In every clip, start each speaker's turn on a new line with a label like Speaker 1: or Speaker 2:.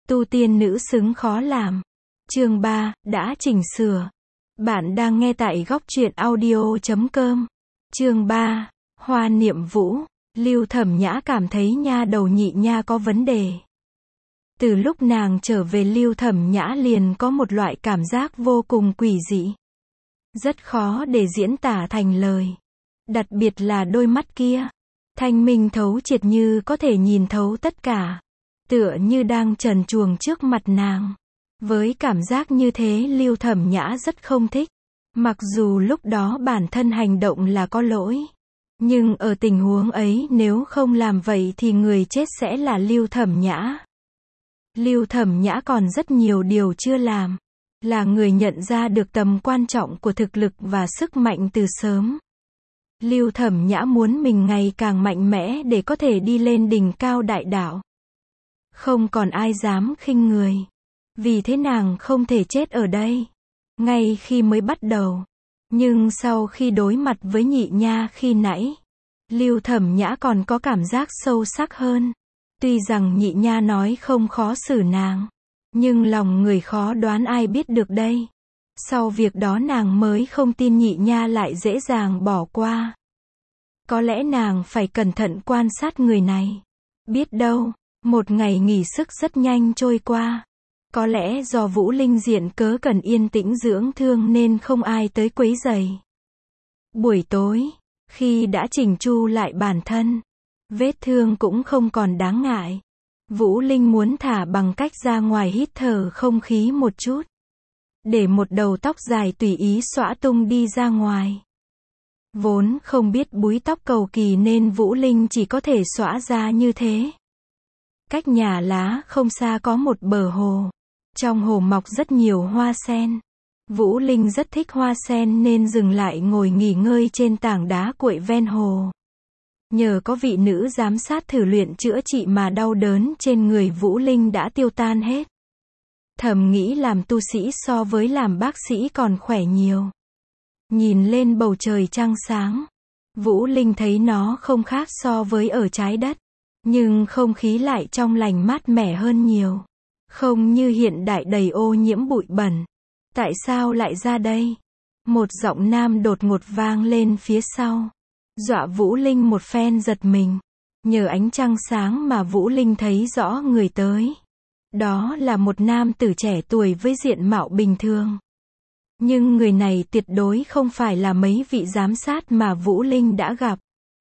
Speaker 1: Tu tiên nữ xứng khó làm. Chương 3, đã chỉnh sửa. Bạn đang nghe tại góc truyện audio.com. Chương 3, Hoa Niệm Vũ. Lưu Thẩm Nhã cảm thấy nha đầu nhị nha có vấn đề. Từ lúc nàng trở về Lưu Thẩm Nhã liền có một loại cảm giác vô cùng quỷ dị. Rất khó để diễn tả thành lời. Đặc biệt là đôi mắt kia. Thanh minh thấu triệt như có thể nhìn thấu tất cả. Tựa như đang trần truồng trước mặt nàng. Với cảm giác như thế Lưu Thẩm Nhã rất không thích. Mặc dù lúc đó bản thân hành động là có lỗi. Nhưng ở tình huống ấy nếu không làm vậy thì người chết sẽ là Lưu Thẩm Nhã. Lưu Thẩm Nhã còn rất nhiều điều chưa làm. Là người nhận ra được tầm quan trọng của thực lực và sức mạnh từ sớm. Lưu Thẩm Nhã muốn mình ngày càng mạnh mẽ để có thể đi lên đỉnh cao đại đạo. Không còn ai dám khinh người. Vì thế nàng không thể chết ở đây. Ngay khi mới bắt đầu. Nhưng sau khi đối mặt với nhị nha khi nãy, Lưu Thẩm Nhã còn có cảm giác sâu sắc hơn. Tuy rằng nhị nha nói không khó xử nàng. Nhưng lòng người khó đoán ai biết được đây. Sau việc đó nàng mới không tin nhị nha lại dễ dàng bỏ qua. Có lẽ nàng phải cẩn thận quan sát người này. Biết đâu, một ngày nghỉ sức rất nhanh trôi qua. Có lẽ do Vũ Linh diện cớ cần yên tĩnh dưỡng thương nên không ai tới quấy rầy. Buổi tối, khi đã chỉnh chu lại bản thân, vết thương cũng không còn đáng ngại. Vũ Linh muốn thả bằng cách ra ngoài hít thở không khí một chút. Để một đầu tóc dài tùy ý xõa tung đi ra ngoài. Vốn không biết búi tóc cầu kỳ nên Vũ Linh chỉ có thể xõa ra như thế. Cách nhà lá không xa có một bờ hồ. Trong hồ mọc rất nhiều hoa sen. Vũ Linh rất thích hoa sen nên dừng lại ngồi nghỉ ngơi trên tảng đá cuội ven hồ. Nhờ có vị nữ giám sát thử luyện chữa trị mà đau đớn trên người Vũ Linh đã tiêu tan hết. Thầm nghĩ làm tu sĩ so với làm bác sĩ còn khỏe nhiều. Nhìn lên bầu trời trăng sáng. Vũ Linh thấy nó không khác so với ở trái đất. Nhưng không khí lại trong lành mát mẻ hơn nhiều. Không như hiện đại đầy ô nhiễm bụi bẩn. Tại sao lại ra đây? Một giọng nam đột ngột vang lên phía sau. Dọa Vũ Linh một phen giật mình. Nhờ ánh trăng sáng mà Vũ Linh thấy rõ người tới. Đó là một nam tử trẻ tuổi với diện mạo bình thường. Nhưng người này tuyệt đối không phải là mấy vị giám sát mà Vũ Linh đã gặp.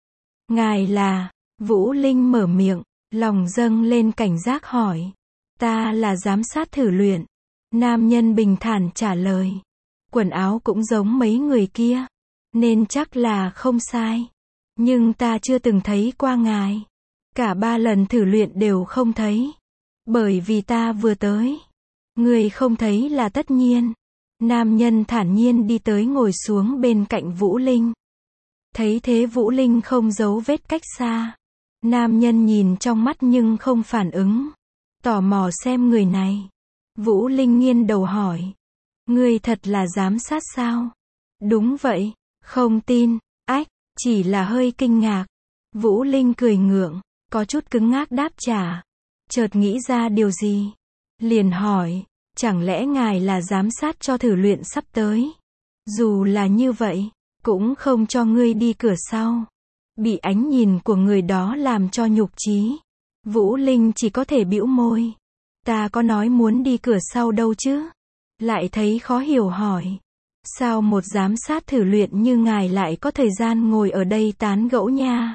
Speaker 1: Ngài là... Vũ Linh mở miệng, lòng dâng lên cảnh giác hỏi. Ta là giám sát thử luyện. Nam nhân bình thản trả lời. Quần áo cũng giống mấy người kia. Nên chắc là không sai. Nhưng ta chưa từng thấy qua ngài. Cả 3 lần thử luyện đều không thấy. Bởi vì ta vừa tới. Người không thấy là tất nhiên. Nam nhân thản nhiên đi tới ngồi xuống bên cạnh Vũ Linh. Thấy thế Vũ Linh không giấu vết cách xa. Nam nhân nhìn trong mắt nhưng không phản ứng. Tò mò xem người này. Vũ Linh nghiêng đầu hỏi. Ngươi thật là giám sát sao? Đúng vậy. Không tin. Ách, chỉ là hơi kinh ngạc. Vũ Linh cười ngượng. Có chút cứng ngắc đáp trả. Chợt nghĩ ra điều gì. Liền hỏi. Chẳng lẽ ngài là giám sát cho thử luyện sắp tới? Dù là như vậy, cũng không cho ngươi đi cửa sau. Bị ánh nhìn của người đó làm cho nhục chí. Vũ Linh chỉ có thể bĩu môi. Ta có nói muốn đi cửa sau đâu chứ? Lại thấy khó hiểu hỏi. Sao một giám sát thử luyện như ngài lại có thời gian ngồi ở đây tán gẫu nha?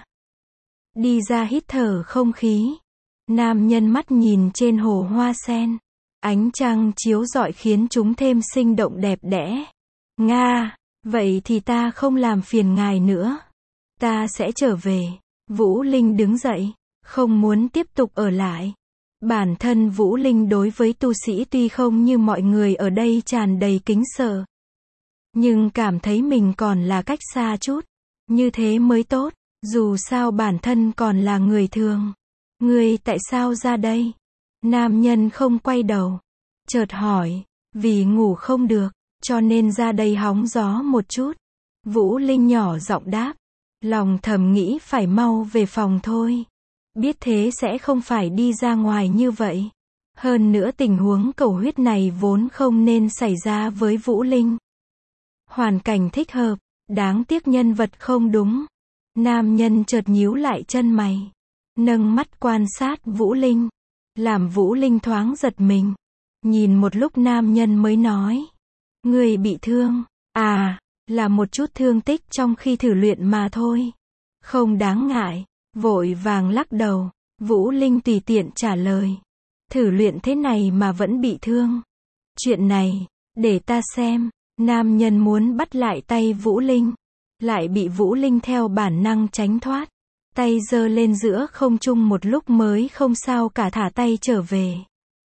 Speaker 1: Đi ra hít thở không khí. Nam nhân mắt nhìn trên hồ hoa sen. Ánh trăng chiếu rọi khiến chúng thêm sinh động đẹp đẽ. Nga, vậy thì ta không làm phiền ngài nữa. Ta sẽ trở về. Vũ Linh đứng dậy, không muốn tiếp tục ở lại. Bản thân Vũ Linh đối với tu sĩ tuy không như mọi người ở đây tràn đầy kính sợ. Nhưng cảm thấy mình còn là cách xa chút. Như thế mới tốt, dù sao bản thân còn là người thường. Ngươi tại sao ra đây? Nam nhân không quay đầu. Chợt hỏi, vì ngủ không được, cho nên ra đây hóng gió một chút. Vũ Linh nhỏ giọng đáp. Lòng thầm nghĩ phải mau về phòng thôi. Biết thế sẽ không phải đi ra ngoài như vậy. Hơn nữa tình huống cầu huyết này vốn không nên xảy ra với Vũ Linh. Hoàn cảnh thích hợp, đáng tiếc nhân vật không đúng. Nam nhân chợt nhíu lại chân mày, nâng mắt quan sát Vũ Linh, làm Vũ Linh thoáng giật mình. Nhìn một lúc nam nhân mới nói, người bị thương, à, là một chút thương tích trong khi thử luyện mà thôi. Không đáng ngại, vội vàng lắc đầu. Vũ Linh tùy tiện trả lời, thử luyện thế này mà vẫn bị thương. Chuyện này, để ta xem. Nam nhân muốn bắt lại tay Vũ Linh, lại bị Vũ Linh theo bản năng tránh thoát. Tay giơ lên giữa không trung một lúc mới không sao cả thả tay trở về.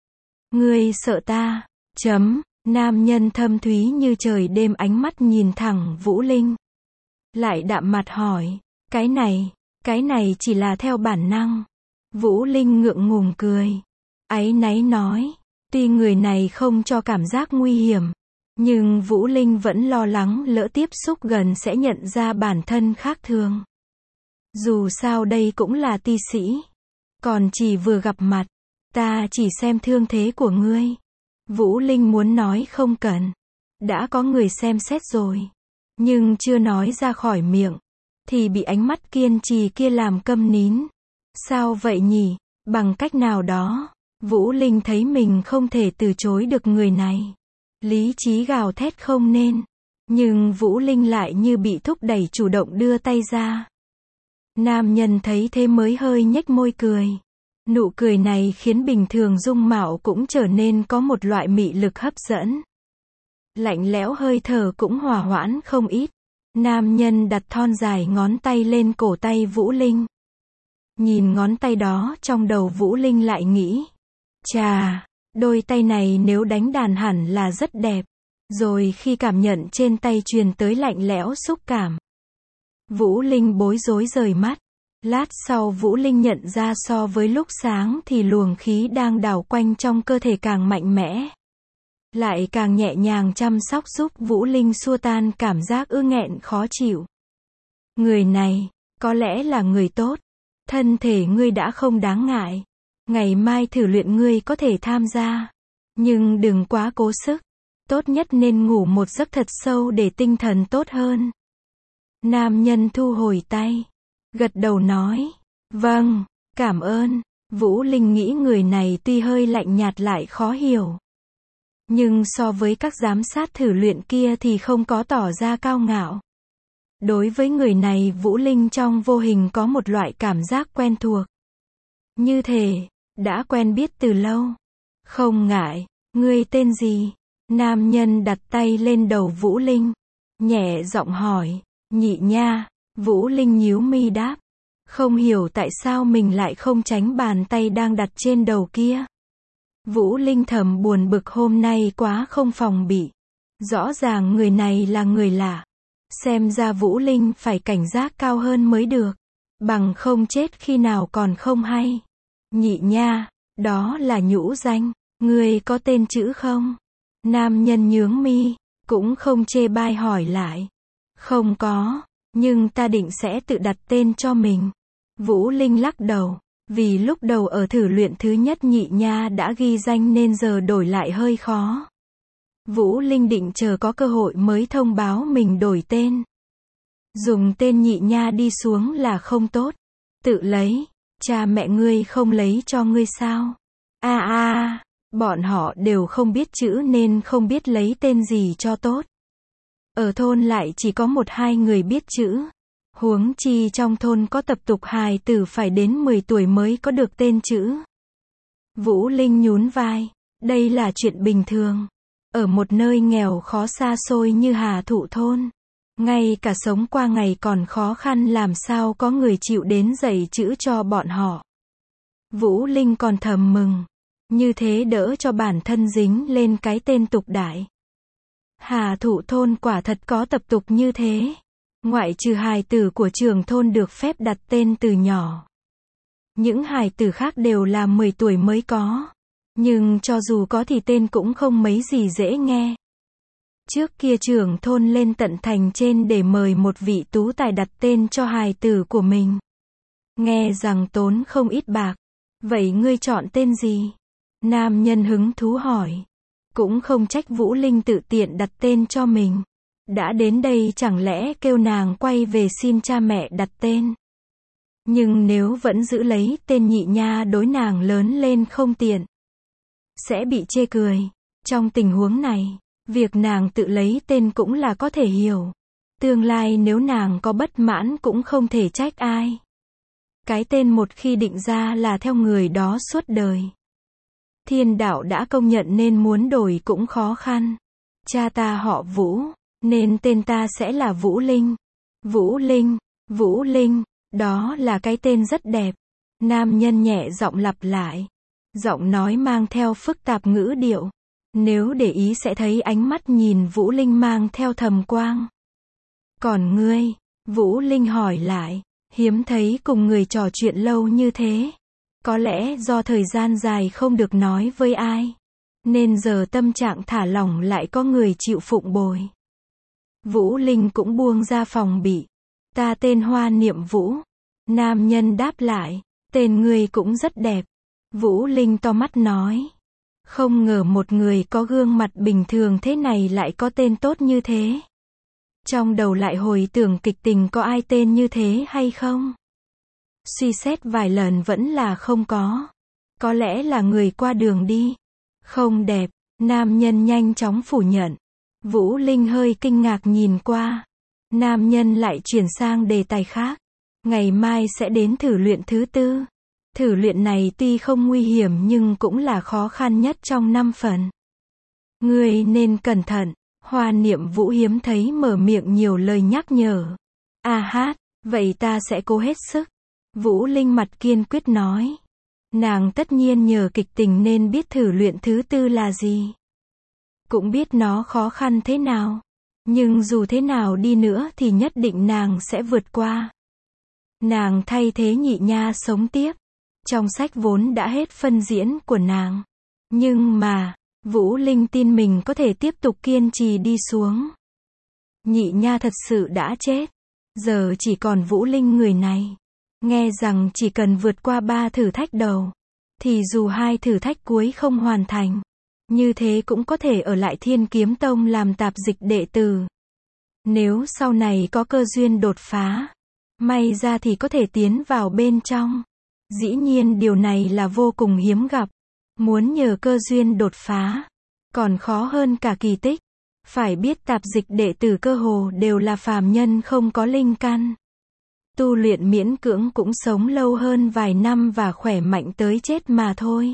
Speaker 1: Ngươi sợ ta? Nam nhân thâm thúy như trời đêm ánh mắt nhìn thẳng Vũ Linh. Lại đạm mặt hỏi, cái này chỉ là theo bản năng. Vũ Linh ngượng ngùng cười, áy náy nói, tuy người này không cho cảm giác nguy hiểm, nhưng Vũ Linh vẫn lo lắng lỡ tiếp xúc gần sẽ nhận ra bản thân khác thường. Dù sao đây cũng là ti sĩ, còn chỉ vừa gặp mặt, ta chỉ xem thương thế của ngươi. Vũ Linh muốn nói không cần, đã có người xem xét rồi, nhưng chưa nói ra khỏi miệng, thì bị ánh mắt kiên trì kia làm câm nín. Sao vậy nhỉ? Bằng cách nào đó, Vũ Linh thấy mình không thể từ chối được người này. Lý trí gào thét không nên, nhưng Vũ Linh lại như bị thúc đẩy chủ động đưa tay ra. Nam nhân thấy thế mới hơi nhếch môi cười. Nụ cười này khiến bình thường dung mạo cũng trở nên có một loại mị lực hấp dẫn. Lạnh lẽo hơi thở cũng hòa hoãn không ít. Nam nhân đặt thon dài ngón tay lên cổ tay Vũ Linh. Nhìn ngón tay đó trong đầu Vũ Linh lại nghĩ, chà, đôi tay này nếu đánh đàn hẳn là rất đẹp. Rồi khi cảm nhận trên tay truyền tới lạnh lẽo xúc cảm, Vũ Linh bối rối rời mắt. Lát sau Vũ Linh nhận ra so với lúc sáng thì luồng khí đang đảo quanh trong cơ thể càng mạnh mẽ, lại càng nhẹ nhàng chăm sóc giúp Vũ Linh xua tan cảm giác ư nghẹn khó chịu. Người này, có lẽ là người tốt. Thân thể ngươi đã không đáng ngại. Ngày mai thử luyện ngươi có thể tham gia. Nhưng đừng quá cố sức. Tốt nhất nên ngủ một giấc thật sâu để tinh thần tốt hơn. Nam nhân thu hồi tay, gật đầu nói, vâng, cảm ơn. Vũ Linh nghĩ người này tuy hơi lạnh nhạt lại khó hiểu, nhưng so với các giám sát thử luyện kia thì không có tỏ ra cao ngạo. Đối với người này Vũ Linh trong vô hình có một loại cảm giác quen thuộc. Như thể, đã quen biết từ lâu. Không ngại, ngươi tên gì? Nam nhân đặt tay lên đầu Vũ Linh, nhẹ giọng hỏi, Nhị Nha. Vũ Linh nhíu mi đáp, không hiểu tại sao mình lại không tránh bàn tay đang đặt trên đầu kia. Vũ Linh thầm buồn bực hôm nay quá không phòng bị. Rõ ràng người này là người lạ. Xem ra Vũ Linh phải cảnh giác cao hơn mới được. Bằng không chết khi nào còn không hay. Nhị Nha, đó là nhũ danh. Ngươi có tên chữ không? Nam nhân nhướng mi, cũng không chê bai hỏi lại. Không có, nhưng ta định sẽ tự đặt tên cho mình. Vũ Linh lắc đầu, vì lúc đầu ở thử luyện thứ nhất Nhị Nha đã ghi danh nên giờ đổi lại hơi khó. Vũ Linh định chờ có cơ hội mới thông báo mình đổi tên. Dùng tên Nhị Nha đi xuống là không tốt. Tự lấy, cha mẹ ngươi không lấy cho ngươi sao? Bọn họ đều không biết chữ nên không biết lấy tên gì cho tốt. Ở thôn lại chỉ có 1-2 người biết chữ. Huống chi trong thôn có tập tục hài tử phải đến 10 tuổi mới có được tên chữ. Vũ Linh nhún vai, đây là chuyện bình thường. Ở một nơi nghèo khó xa xôi như Hà Thụ thôn, ngay cả sống qua ngày còn khó khăn làm sao có người chịu đến dạy chữ cho bọn họ. Vũ Linh còn thầm mừng, như thế đỡ cho bản thân dính lên cái tên tục đại. Hà Thụ thôn quả thật có tập tục như thế. Ngoại trừ hài tử của trưởng thôn được phép đặt tên từ nhỏ, những hài tử khác đều là 10 tuổi mới có. Nhưng cho dù có thì tên cũng không mấy gì dễ nghe. Trước kia trưởng thôn lên tận thành trên để mời một vị tú tài đặt tên cho hài tử của mình. Nghe rằng tốn không ít bạc. Vậy ngươi chọn tên gì? Nam nhân hứng thú hỏi. Cũng không trách Vũ Linh tự tiện đặt tên cho mình. Đã đến đây chẳng lẽ kêu nàng quay về xin cha mẹ đặt tên. Nhưng nếu vẫn giữ lấy tên Nhị Nha đối nàng lớn lên không tiện. Sẽ bị chê cười. Trong tình huống này, việc nàng tự lấy tên cũng là có thể hiểu. Tương lai nếu nàng có bất mãn cũng không thể trách ai. Cái tên một khi định ra là theo người đó suốt đời. Thiên đạo đã công nhận nên muốn đổi cũng khó khăn. Cha ta họ Vũ, nên tên ta sẽ là Vũ Linh. Vũ Linh, Vũ Linh, đó là cái tên rất đẹp. Nam nhân nhẹ giọng lặp lại. Giọng nói mang theo phức tạp ngữ điệu. Nếu để ý sẽ thấy ánh mắt nhìn Vũ Linh mang theo thầm quang. Còn ngươi? Vũ Linh hỏi lại. Hiếm thấy cùng người trò chuyện lâu như thế. Có lẽ do thời gian dài không được nói với ai. Nên giờ tâm trạng thả lỏng lại có người chịu phụng bồi. Vũ Linh cũng buông ra phòng bị. Ta tên Hoa Niệm Vũ. Nam nhân đáp lại. Tên ngươi cũng rất đẹp. Vũ Linh to mắt nói. Không ngờ một người có gương mặt bình thường thế này lại có tên tốt như thế. Trong đầu lại hồi tưởng kịch tình có ai tên như thế hay không? Suy xét vài lần vẫn là không có. Có lẽ là người qua đường đi. Không đẹp, nam nhân nhanh chóng phủ nhận. Vũ Linh hơi kinh ngạc nhìn qua. Nam nhân lại chuyển sang đề tài khác. Ngày mai sẽ đến thử luyện thứ 4. Thử luyện này tuy không nguy hiểm nhưng cũng là khó khăn nhất trong 5 phần. Ngươi nên cẩn thận. Hoa Niệm Vũ hiếm thấy mở miệng nhiều lời nhắc nhở. Hát, vậy ta sẽ cố hết sức. Vũ Linh mặt kiên quyết nói. Nàng tất nhiên nhờ kịch tình nên biết thử luyện thứ 4 là gì. Cũng biết nó khó khăn thế nào. Nhưng dù thế nào đi nữa thì nhất định nàng sẽ vượt qua. Nàng thay thế Nhị Nha sống tiếp. Trong sách vốn đã hết phân diễn của nàng. Nhưng mà, Vũ Linh tin mình có thể tiếp tục kiên trì đi xuống. Nhị Nha thật sự đã chết. Giờ chỉ còn Vũ Linh người này. Nghe rằng chỉ cần vượt qua 3 thử thách đầu. Thì dù 2 thử thách cuối không hoàn thành. Như thế cũng có thể ở lại Thiên Kiếm Tông làm tạp dịch đệ tử. Nếu sau này có cơ duyên đột phá. May ra thì có thể tiến vào bên trong. Dĩ nhiên điều này là vô cùng hiếm gặp. Muốn nhờ cơ duyên đột phá. Còn khó hơn cả kỳ tích. Phải biết tạp dịch đệ tử cơ hồ đều là phàm nhân không có linh căn. Tu luyện miễn cưỡng cũng sống lâu hơn vài năm và khỏe mạnh tới chết mà thôi.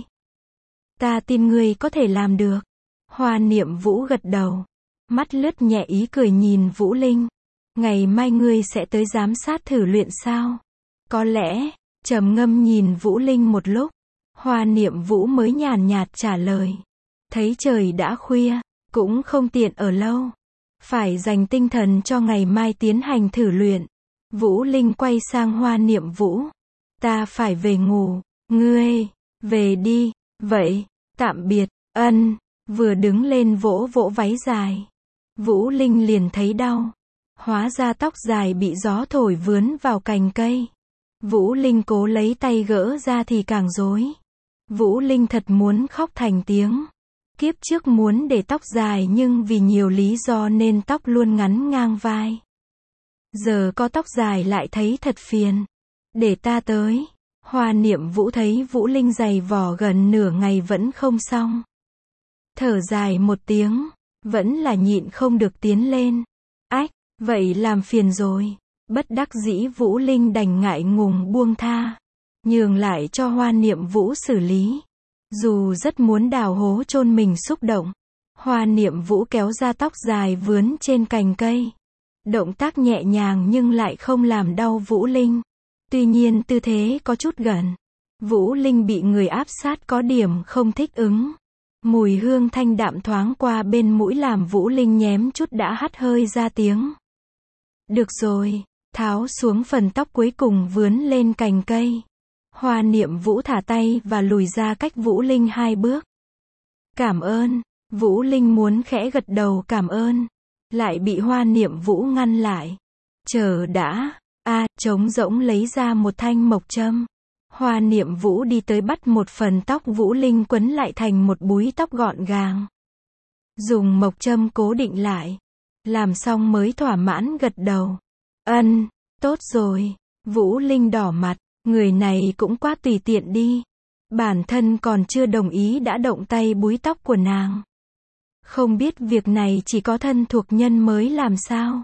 Speaker 1: Ta tin ngươi có thể làm được. Hoa Niệm Vũ gật đầu. Mắt lướt nhẹ ý cười nhìn Vũ Linh. Ngày mai ngươi sẽ tới giám sát thử luyện sao? Có lẽ, trầm ngâm nhìn Vũ Linh một lúc. Hoa Niệm Vũ mới nhàn nhạt trả lời. Thấy trời đã khuya, cũng không tiện ở lâu. Phải dành tinh thần cho ngày mai tiến hành thử luyện. Vũ Linh quay sang Hoa Niệm Vũ. Ta phải về ngủ. Ngươi, về đi. Vậy, tạm biệt. Ân. Vừa đứng lên vỗ vỗ váy dài. Vũ Linh liền thấy đau. Hóa ra tóc dài bị gió thổi vướn vào cành cây. Vũ Linh cố lấy tay gỡ ra thì càng rối. Vũ Linh thật muốn khóc thành tiếng. Kiếp trước muốn để tóc dài nhưng vì nhiều lý do nên tóc luôn ngắn ngang vai. Giờ có tóc dài lại thấy thật phiền. Để ta tới. Hoa Niệm Vũ thấy Vũ Linh giày vò gần nửa ngày vẫn không xong. Thở dài một tiếng. Vẫn là nhịn không được tiến lên. Ách, vậy làm phiền rồi. Bất đắc dĩ Vũ Linh đành ngại ngùng buông tha. Nhường lại cho Hoa Niệm Vũ xử lý. Dù rất muốn đào hố chôn mình xúc động. Hoa Niệm Vũ kéo ra tóc dài vướn trên cành cây. Động tác nhẹ nhàng nhưng lại không làm đau Vũ Linh. Tuy nhiên tư thế có chút gần. Vũ Linh bị người áp sát có điểm không thích ứng. Mùi hương thanh đạm thoáng qua bên mũi làm Vũ Linh nhém chút đã hắt hơi ra tiếng. Được rồi, tháo xuống phần tóc cuối cùng vướn lên cành cây. Hoa Niệm Vũ thả tay và lùi ra cách Vũ Linh 2 bước. Cảm ơn. Vũ Linh muốn khẽ gật đầu cảm ơn. Lại bị Hoa Niệm Vũ ngăn lại. Chờ đã. Trống rỗng lấy ra một thanh mộc châm. Hoa Niệm Vũ đi tới bắt một phần tóc Vũ Linh quấn lại thành một búi tóc gọn gàng. Dùng mộc châm cố định lại. Làm xong mới thỏa mãn gật đầu. Ân, tốt rồi. Vũ Linh đỏ mặt, người này cũng quá tùy tiện đi. Bản thân còn chưa đồng ý đã động tay búi tóc của nàng. Không biết việc này chỉ có thân thuộc nhân mới làm sao?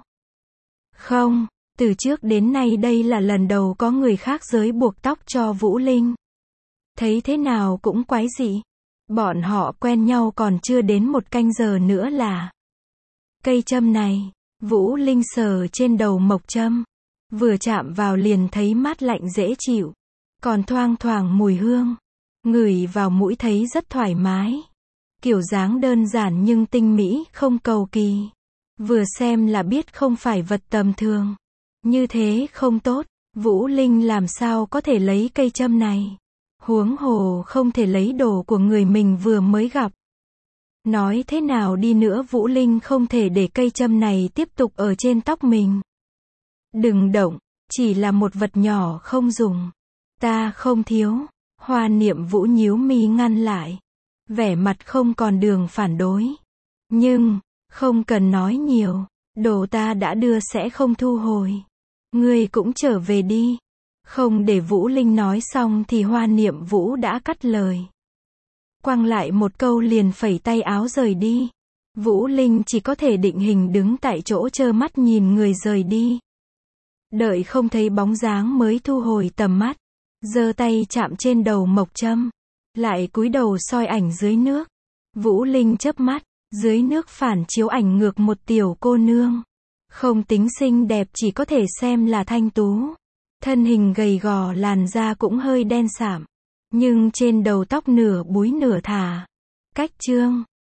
Speaker 1: Không, từ trước đến nay đây là lần đầu có người khác giới buộc tóc cho Vũ Linh. Thấy thế nào cũng quái dị. Bọn họ quen nhau còn chưa đến 1 canh giờ nữa là. Cây châm này, Vũ Linh sờ trên đầu mộc châm. Vừa chạm vào liền thấy mát lạnh dễ chịu. Còn thoang thoảng mùi hương. Ngửi vào mũi thấy rất thoải mái. Kiểu dáng đơn giản nhưng tinh mỹ, không cầu kỳ. Vừa xem là biết không phải vật tầm thường. Như thế không tốt. Vũ Linh làm sao có thể lấy cây châm này. Huống hồ không thể lấy đồ của người mình vừa mới gặp. Nói thế nào đi nữa Vũ Linh không thể để cây châm này tiếp tục ở trên tóc mình. Đừng động, chỉ là một vật nhỏ không dùng. Ta không thiếu. Hoa Niệm Vũ nhíu mi ngăn lại. Vẻ mặt không còn đường phản đối. Nhưng, không cần nói nhiều. Đồ ta đã đưa sẽ không thu hồi. Ngươi cũng trở về đi. Không để Vũ Linh nói xong thì Hoa Niệm Vũ đã cắt lời. Quăng lại một câu liền phẩy tay áo rời đi. Vũ Linh chỉ có thể định hình đứng tại chỗ trơ mắt nhìn người rời đi. Đợi không thấy bóng dáng mới thu hồi tầm mắt. Giơ tay chạm trên đầu mộc châm. Lại cúi đầu soi ảnh dưới nước. Vũ Linh chớp mắt. Dưới nước phản chiếu ảnh ngược một tiểu cô nương. Không tính xinh đẹp chỉ có thể xem là thanh tú. Thân hình gầy gò làn da cũng hơi đen sạm. Nhưng trên đầu tóc nửa búi nửa thả. Cách chương